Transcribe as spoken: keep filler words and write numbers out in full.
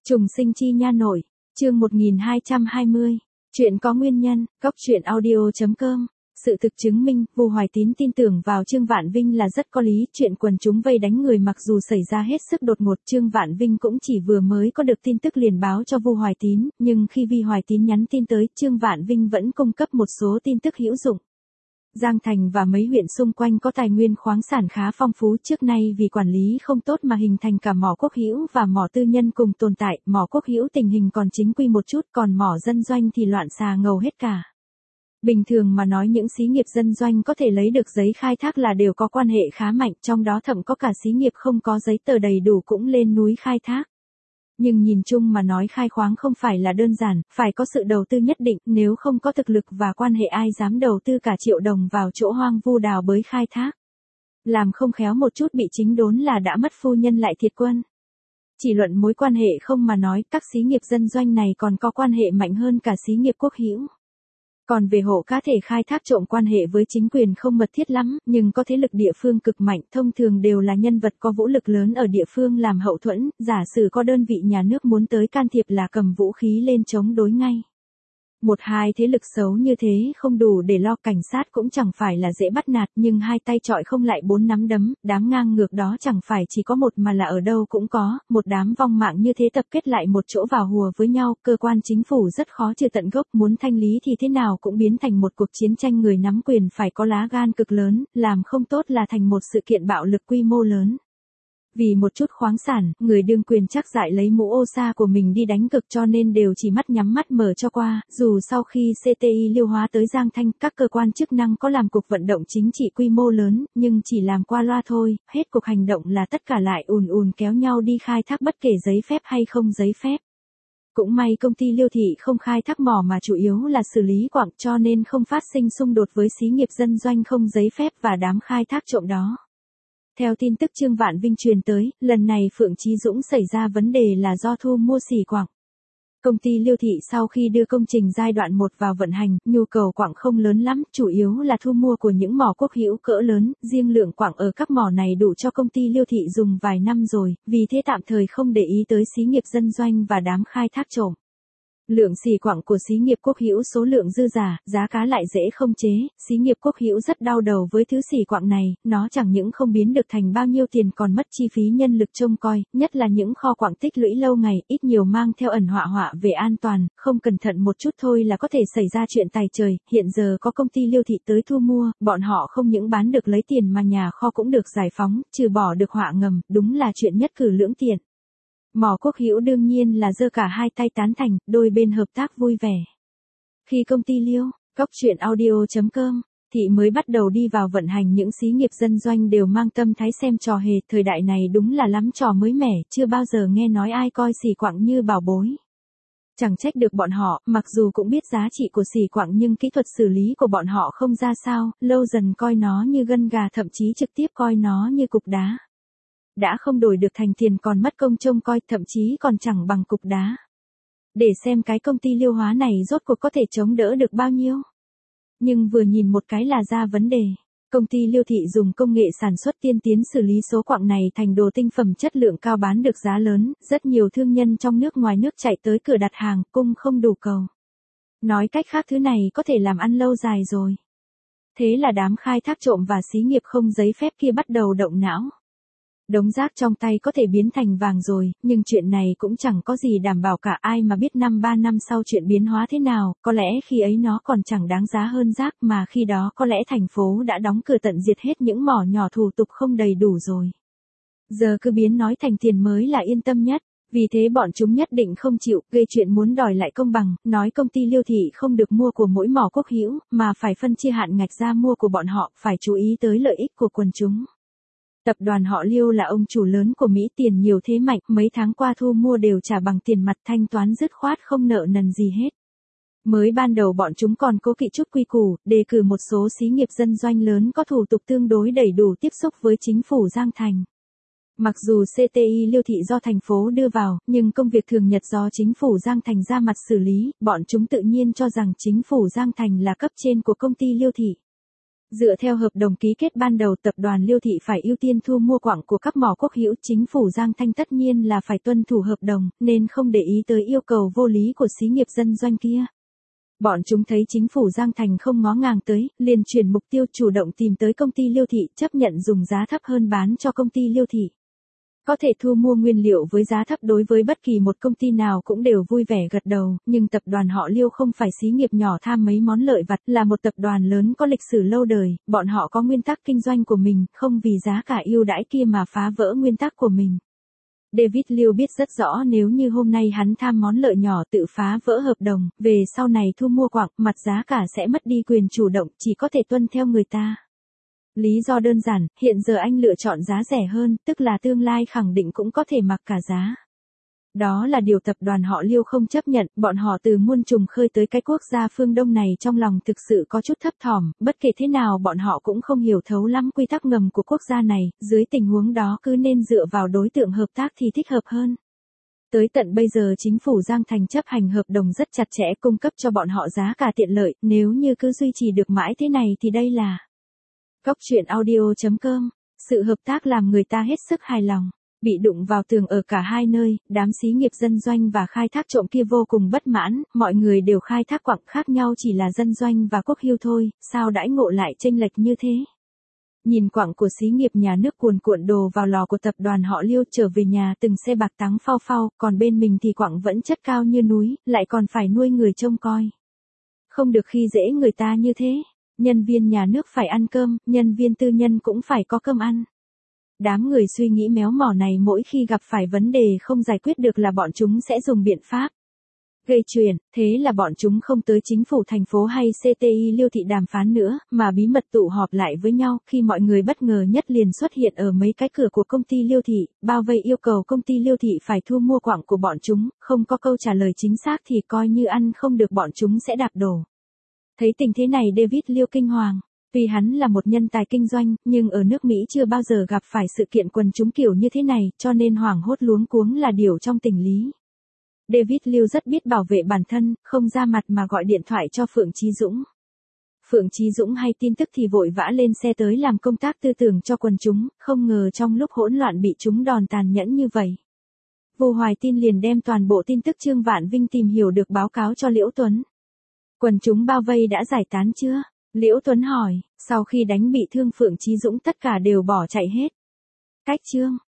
Trùng sinh chi nha nội, chương một nghìn hai trăm hai mươi. Chuyện có nguyên nhân, góc truyện audio chấm com. Sự thực chứng minh, Vu Hoài Tín tin tưởng vào Trương Vạn Vinh là rất có lý, chuyện quần chúng vây đánh người mặc dù xảy ra hết sức đột ngột, Trương Vạn Vinh cũng chỉ vừa mới có được tin tức liền báo cho Vu Hoài Tín, nhưng khi Vi Hoài Tín nhắn tin tới, Trương Vạn Vinh vẫn cung cấp một số tin tức hữu dụng. Giang Thành và mấy huyện xung quanh có tài nguyên khoáng sản khá phong phú, trước nay vì quản lý không tốt mà hình thành cả mỏ quốc hữu và mỏ tư nhân cùng tồn tại, mỏ quốc hữu tình hình còn chính quy một chút, còn mỏ dân doanh thì loạn xà ngầu hết cả. Bình thường mà nói những xí nghiệp dân doanh có thể lấy được giấy khai thác là đều có quan hệ khá mạnh, trong đó thậm có cả xí nghiệp không có giấy tờ đầy đủ cũng lên núi khai thác. Nhưng nhìn chung mà nói khai khoáng không phải là đơn giản, phải có sự đầu tư nhất định, nếu không có thực lực và quan hệ ai dám đầu tư cả triệu đồng vào chỗ hoang vu đào bới khai thác. Làm không khéo một chút bị chính đốn là đã mất phu nhân lại thiệt quân. Chỉ luận mối quan hệ không mà nói, các xí nghiệp dân doanh này còn có quan hệ mạnh hơn cả xí nghiệp quốc hữu. Còn về hộ cá thể khai thác trộm quan hệ với chính quyền không mật thiết lắm, nhưng có thế lực địa phương cực mạnh, thông thường đều là nhân vật có vũ lực lớn ở địa phương làm hậu thuẫn, giả sử có đơn vị nhà nước muốn tới can thiệp là cầm vũ khí lên chống đối ngay. Một hai thế lực xấu như thế không đủ để lo, cảnh sát cũng chẳng phải là dễ bắt nạt, nhưng hai tay chọi không lại bốn nắm đấm, đám ngang ngược đó chẳng phải chỉ có một mà là ở đâu cũng có, một đám vong mạng như thế tập kết lại một chỗ vào hùa với nhau, cơ quan chính phủ rất khó trừ tận gốc, muốn thanh lý thì thế nào cũng biến thành một cuộc chiến tranh, người nắm quyền phải có lá gan cực lớn, làm không tốt là thành một sự kiện bạo lực quy mô lớn. Vì một chút khoáng sản, người đương quyền chắc dại lấy mũ ô sa của mình đi đánh cực, cho nên đều chỉ mắt nhắm mắt mở cho qua, dù sau khi xê tê i liêu hóa tới Giang Thanh, các cơ quan chức năng có làm cuộc vận động chính trị quy mô lớn, nhưng chỉ làm qua loa thôi, hết cuộc hành động là tất cả lại ùn ùn kéo nhau đi khai thác bất kể giấy phép hay không giấy phép. Cũng may công ty Liêu Thị không khai thác mỏ mà chủ yếu là xử lý quặng, cho nên không phát sinh xung đột với xí nghiệp dân doanh không giấy phép và đám khai thác trộm đó. Theo tin tức Trương Vạn Vinh truyền tới, lần này Phượng Chí Dũng xảy ra vấn đề là do thu mua xỉ quặng. Công ty Liêu Thị sau khi đưa công trình giai đoạn một vào vận hành, nhu cầu quặng không lớn lắm, chủ yếu là thu mua của những mỏ quốc hữu cỡ lớn, riêng lượng quặng ở các mỏ này đủ cho công ty Liêu Thị dùng vài năm rồi, vì thế tạm thời không để ý tới xí nghiệp dân doanh và đám khai thác trộm. Lượng xỉ quặng của xí nghiệp quốc hữu số lượng dư giả, giá cá lại dễ không chế, xí nghiệp quốc hữu rất đau đầu với thứ xỉ quặng này, nó chẳng những không biến được thành bao nhiêu tiền còn mất chi phí nhân lực trông coi, nhất là những kho quặng tích lũy lâu ngày, ít nhiều mang theo ẩn họa họa về an toàn, không cẩn thận một chút thôi là có thể xảy ra chuyện tài trời, hiện giờ có công ty Liêu Thị tới thu mua, bọn họ không những bán được lấy tiền mà nhà kho cũng được giải phóng, trừ bỏ được họa ngầm, đúng là chuyện nhất cử lưỡng tiện. Mỏ quốc hữu đương nhiên là giơ cả hai tay tán thành, đôi bên hợp tác vui vẻ. Khi công ty Liêu, góc truyện audio chấm com, Thị mới bắt đầu đi vào vận hành, những xí nghiệp dân doanh đều mang tâm thái xem trò hề, thời đại này đúng là lắm trò mới mẻ, chưa bao giờ nghe nói ai coi xỉ quặng như bảo bối. Chẳng trách được bọn họ, mặc dù cũng biết giá trị của xỉ quặng nhưng kỹ thuật xử lý của bọn họ không ra sao, lâu dần coi nó như gân gà, thậm chí trực tiếp coi nó như cục đá. Đã không đổi được thành tiền còn mất công trông coi, thậm chí còn chẳng bằng cục đá. Để xem cái công ty liêu hóa này rốt cuộc có thể chống đỡ được bao nhiêu. Nhưng vừa nhìn một cái là ra vấn đề. Công ty Liêu Thị dùng công nghệ sản xuất tiên tiến xử lý số quặng này thành đồ tinh phẩm chất lượng cao bán được giá lớn, rất nhiều thương nhân trong nước ngoài nước chạy tới cửa đặt hàng, cung không đủ cầu. Nói cách khác thứ này có thể làm ăn lâu dài rồi. Thế là đám khai thác trộm và xí nghiệp không giấy phép kia bắt đầu động não. Đống rác trong tay có thể biến thành vàng rồi, nhưng chuyện này cũng chẳng có gì đảm bảo cả, ai mà biết năm ba năm sau chuyện biến hóa thế nào, có lẽ khi ấy nó còn chẳng đáng giá hơn rác, mà khi đó có lẽ thành phố đã đóng cửa tận diệt hết những mỏ nhỏ thủ tục không đầy đủ rồi. Giờ cứ biến nói thành tiền mới là yên tâm nhất, vì thế bọn chúng nhất định không chịu, gây chuyện muốn đòi lại công bằng, nói công ty Liêu Thị không được mua của mỗi mỏ quốc hữu, mà phải phân chia hạn ngạch ra mua của bọn họ, phải chú ý tới lợi ích của quần chúng. Tập đoàn họ Liêu là ông chủ lớn của Mỹ, tiền nhiều thế mạnh, mấy tháng qua thu mua đều trả bằng tiền mặt, thanh toán dứt khoát không nợ nần gì hết. Mới ban đầu bọn chúng còn cố kỵ chút quy củ, đề cử một số xí nghiệp dân doanh lớn có thủ tục tương đối đầy đủ tiếp xúc với chính phủ Giang Thành. Mặc dù xê tê i Liêu Thị do thành phố đưa vào, nhưng công việc thường nhật do chính phủ Giang Thành ra mặt xử lý, bọn chúng tự nhiên cho rằng chính phủ Giang Thành là cấp trên của công ty Liêu Thị. Dựa theo hợp đồng ký kết ban đầu, tập đoàn Liêu Thị phải ưu tiên thu mua quặng của các mỏ quốc hữu, chính phủ Giang Thanh tất nhiên là phải tuân thủ hợp đồng, nên không để ý tới yêu cầu vô lý của xí nghiệp dân doanh kia. Bọn chúng thấy chính phủ Giang Thành không ngó ngàng tới, liền chuyển mục tiêu, chủ động tìm tới công ty Liêu Thị, chấp nhận dùng giá thấp hơn bán cho công ty Liêu Thị. Có thể thu mua nguyên liệu với giá thấp đối với bất kỳ một công ty nào cũng đều vui vẻ gật đầu, nhưng tập đoàn họ Liêu không phải xí nghiệp nhỏ tham mấy món lợi vặt, là một tập đoàn lớn có lịch sử lâu đời, bọn họ có nguyên tắc kinh doanh của mình, không vì giá cả ưu đãi kia mà phá vỡ nguyên tắc của mình. David Liêu biết rất rõ nếu như hôm nay hắn tham món lợi nhỏ tự phá vỡ hợp đồng, về sau này thu mua quặng, mặt giá cả sẽ mất đi quyền chủ động, chỉ có thể tuân theo người ta. Lý do đơn giản, hiện giờ anh lựa chọn giá rẻ hơn, tức là tương lai khẳng định cũng có thể mặc cả giá. Đó là điều tập đoàn họ Liêu không chấp nhận, bọn họ từ muôn trùng khơi tới cái quốc gia phương Đông này trong lòng thực sự có chút thấp thỏm, bất kể thế nào bọn họ cũng không hiểu thấu lắm quy tắc ngầm của quốc gia này, dưới tình huống đó cứ nên dựa vào đối tượng hợp tác thì thích hợp hơn. Tới tận bây giờ chính phủ Giang Thành chấp hành hợp đồng rất chặt chẽ, cung cấp cho bọn họ giá cả tiện lợi, nếu như cứ duy trì được mãi thế này thì đây là Cóc truyện audio chấm com, sự hợp tác làm người ta hết sức hài lòng. Bị đụng vào tường ở cả hai nơi, đám xí nghiệp dân doanh và khai thác trộm kia vô cùng bất mãn, mọi người đều khai thác quặng, khác nhau chỉ là dân doanh và quốc hữu thôi, sao đãi ngộ lại chênh lệch như thế. Nhìn quặng của xí nghiệp nhà nước cuồn cuộn đồ vào lò của tập đoàn họ Liêu, trở về nhà từng xe bạc tắng phao phao, còn bên mình thì quặng vẫn chất cao như núi, lại còn phải nuôi người trông coi. Không được khi dễ người ta như thế. Nhân viên nhà nước phải ăn cơm, nhân viên tư nhân cũng phải có cơm ăn. Đám người suy nghĩ méo mỏ này mỗi khi gặp phải vấn đề không giải quyết được là bọn chúng sẽ dùng biện pháp gây chuyện, thế là bọn chúng không tới chính phủ thành phố hay xê tê i Liêu Thị đàm phán nữa, mà bí mật tụ họp lại với nhau, khi mọi người bất ngờ nhất liền xuất hiện ở mấy cái cửa của công ty Liêu Thị, bao vây yêu cầu công ty Liêu Thị phải thu mua quặng của bọn chúng, không có câu trả lời chính xác thì coi như ăn không được bọn chúng sẽ đạp đổ. Thấy tình thế này David Liêu kinh hoàng. Tuy hắn là một nhân tài kinh doanh, nhưng ở nước Mỹ chưa bao giờ gặp phải sự kiện quần chúng kiểu như thế này, cho nên hoảng hốt luống cuống là điều trong tình lý. David Liêu rất biết bảo vệ bản thân, không ra mặt mà gọi điện thoại cho Phượng Chí Dũng. Phượng Chí Dũng hay tin tức thì vội vã lên xe tới làm công tác tư tưởng cho quần chúng, không ngờ trong lúc hỗn loạn bị chúng đòn tàn nhẫn như vậy. Vu Hoài Tin liền đem toàn bộ tin tức Trương Vạn Vinh tìm hiểu được báo cáo cho Liễu Tuấn. Quần chúng bao vây đã giải tán chưa? Liễu Tuấn hỏi, sau khi đánh bị thương Phượng Chí Dũng tất cả đều bỏ chạy hết. Cách Trương